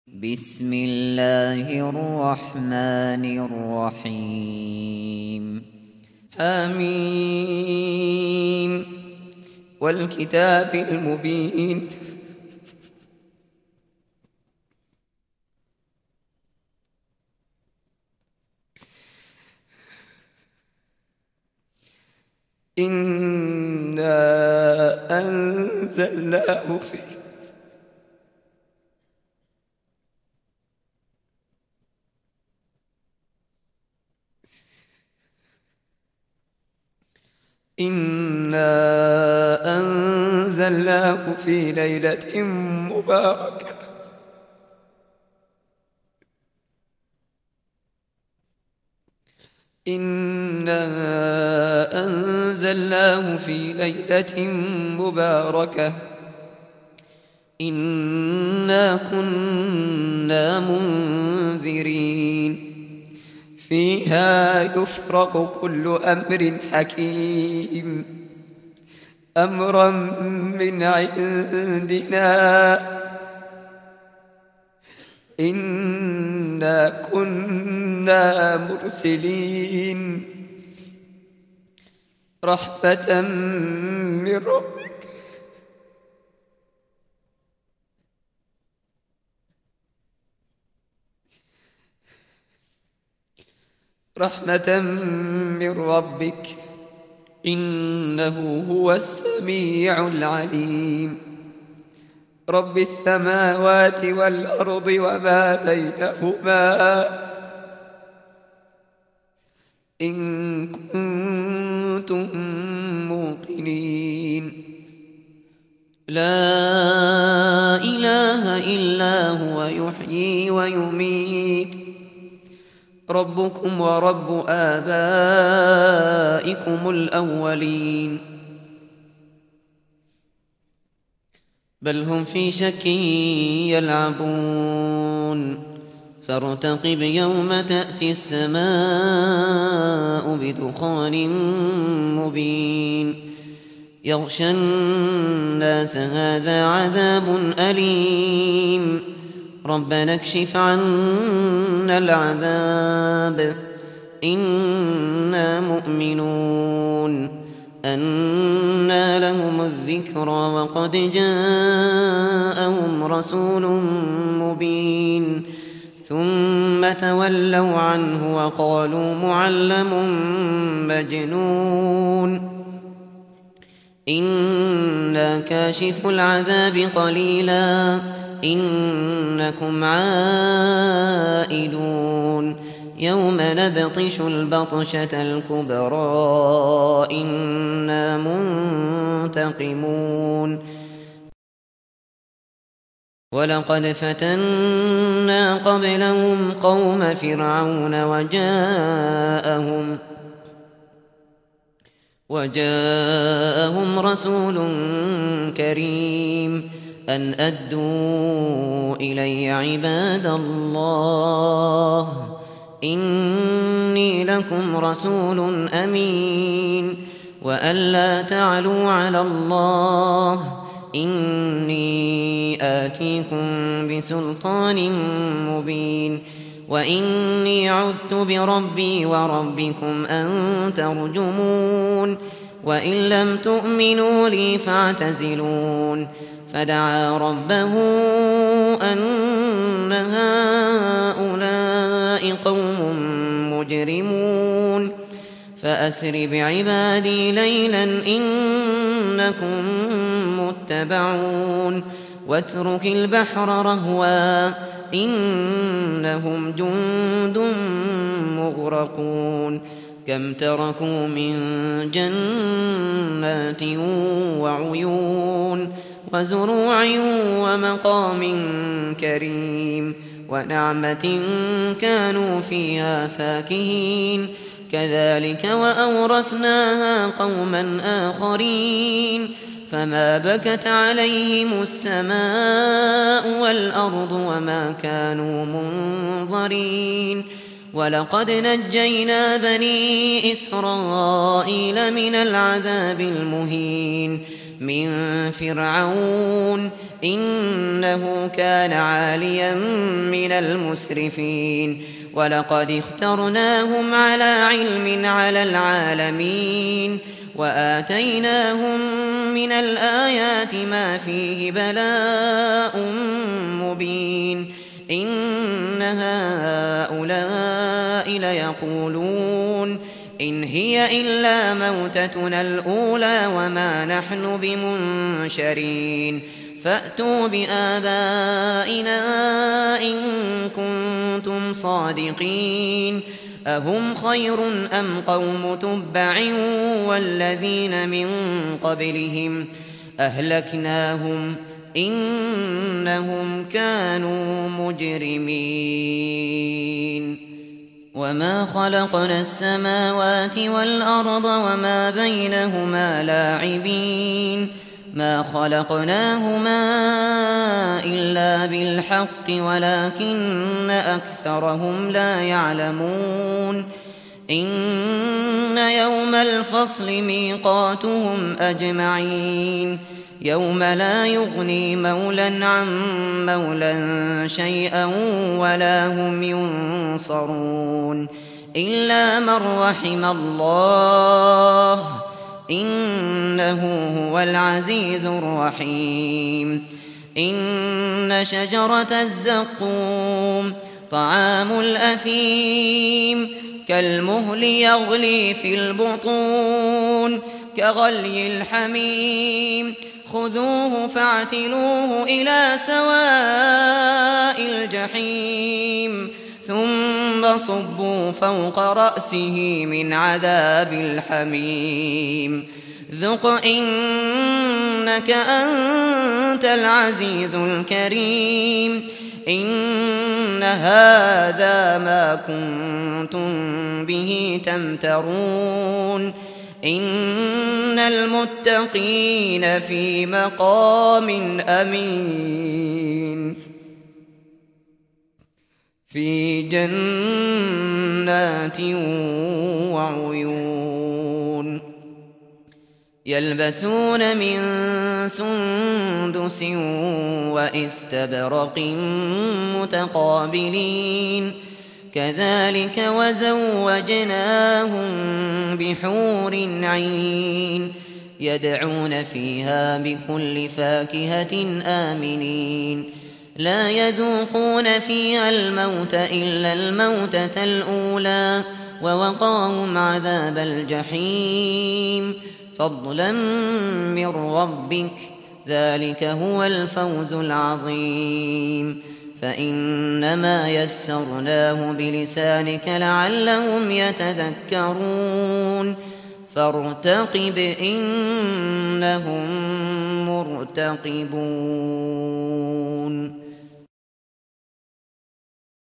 بسم الله الرحمن الرحيم حميم والكتاب المبين إنا أنزلناه في ليلة مباركة إنا كنا منذرين فيها يفرق كل أمر حكيم أمرا من عندنا إنا كنا مرسلين رحمة من ربك إنه هو السميع العليم رب السماوات والأرض وما بينهما إن كنتم موقنين لا إله إلا هو يحيي ويميت ربكم ورب آبائكم الأولين بل هم في شك يلعبون فارتقب يوم تأتي السماء بدخان مبين يغشى الناس هذا عذاب أليم ربنا اكشف عنا العذاب إنا مؤمنون أنى لهم الذكرى وقد جاءهم رسول مبين ثم تولوا عنه وقالوا معلم مجنون إنا كاشف العذاب قليلا إنكم عائدون يوم نبطش البطشة الكبرى إنا منتقمون ولقد فتنا قبلهم قوم فرعون وجاءهم رسول كريم أن أدوا إلي عباد الله إني لكم رسول أمين وأن لا تعلوا على الله إني آتيكم بسلطان مبين وإني عذت بربي وربكم أن ترجمون وإن لم تؤمنوا لي فاعتزلون فدعا ربه أن هؤلاء قوم مجرمون فأسر بعبادي ليلا إنكم متبعون واترك البحر رهوا إنهم جند مغرقون كم تركوا من جنات وعيون وزروع ومقام كريم ونعمة كانوا فيها فاكهين كذلك وأورثناها قوما آخرين فما بكت عليهم السماء والأرض وما كانوا منظرين ولقد نجينا بني إسرائيل من العذاب المهين من فرعون إنه كان عاليا من المسرفين ولقد اخترناهم على علم على العالمين وآتيناهم من الآيات ما فيه بلاء مبين إن هؤلاء ليقولون إن هي إلا موتتنا الأولى وما نحن بمنشرين فأتوا بآبائنا إن كنتم صادقين أهم خير أم قوم تبع والذين من قبلهم أهلكناهم إنهم كانوا مجرمين وما خلقنا السماوات والأرض وما بينهما لاعبين ما خلقناهما إلا بالحق ولكن أكثرهم لا يعلمون إن يوم الفصل ميقاتهم أجمعين يوم لا يغني مولى عن مولى شيئا ولا هم ينصرون إلا من رحم الله إنه هو العزيز الرحيم إن شجرة الزقوم طعام الأثيم كالمهل يغلي في البطون كغلي الحميم خذوه فاعتلوه إلى سواء الجحيم ثم صبوا فوق رأسه من عذاب الحميم ذق إنك أنت العزيز الكريم إن هذا ما كنتم به تمترون إن المتقين في مقام أمين في جنات وعيون يلبسون من سندس وإستبرق متقابلين كذلك وزوجناهم بحور عين يدعون فيها بكل فاكهة آمنين لا يذوقون فيها الموت إلا الموتة الأولى ووقاهم عذاب الجحيم فضلا من ربك ذلك هو الفوز العظيم فإنما يسرناه بلسانك لعلهم يتذكرون فارتقب إنهم مرتقبون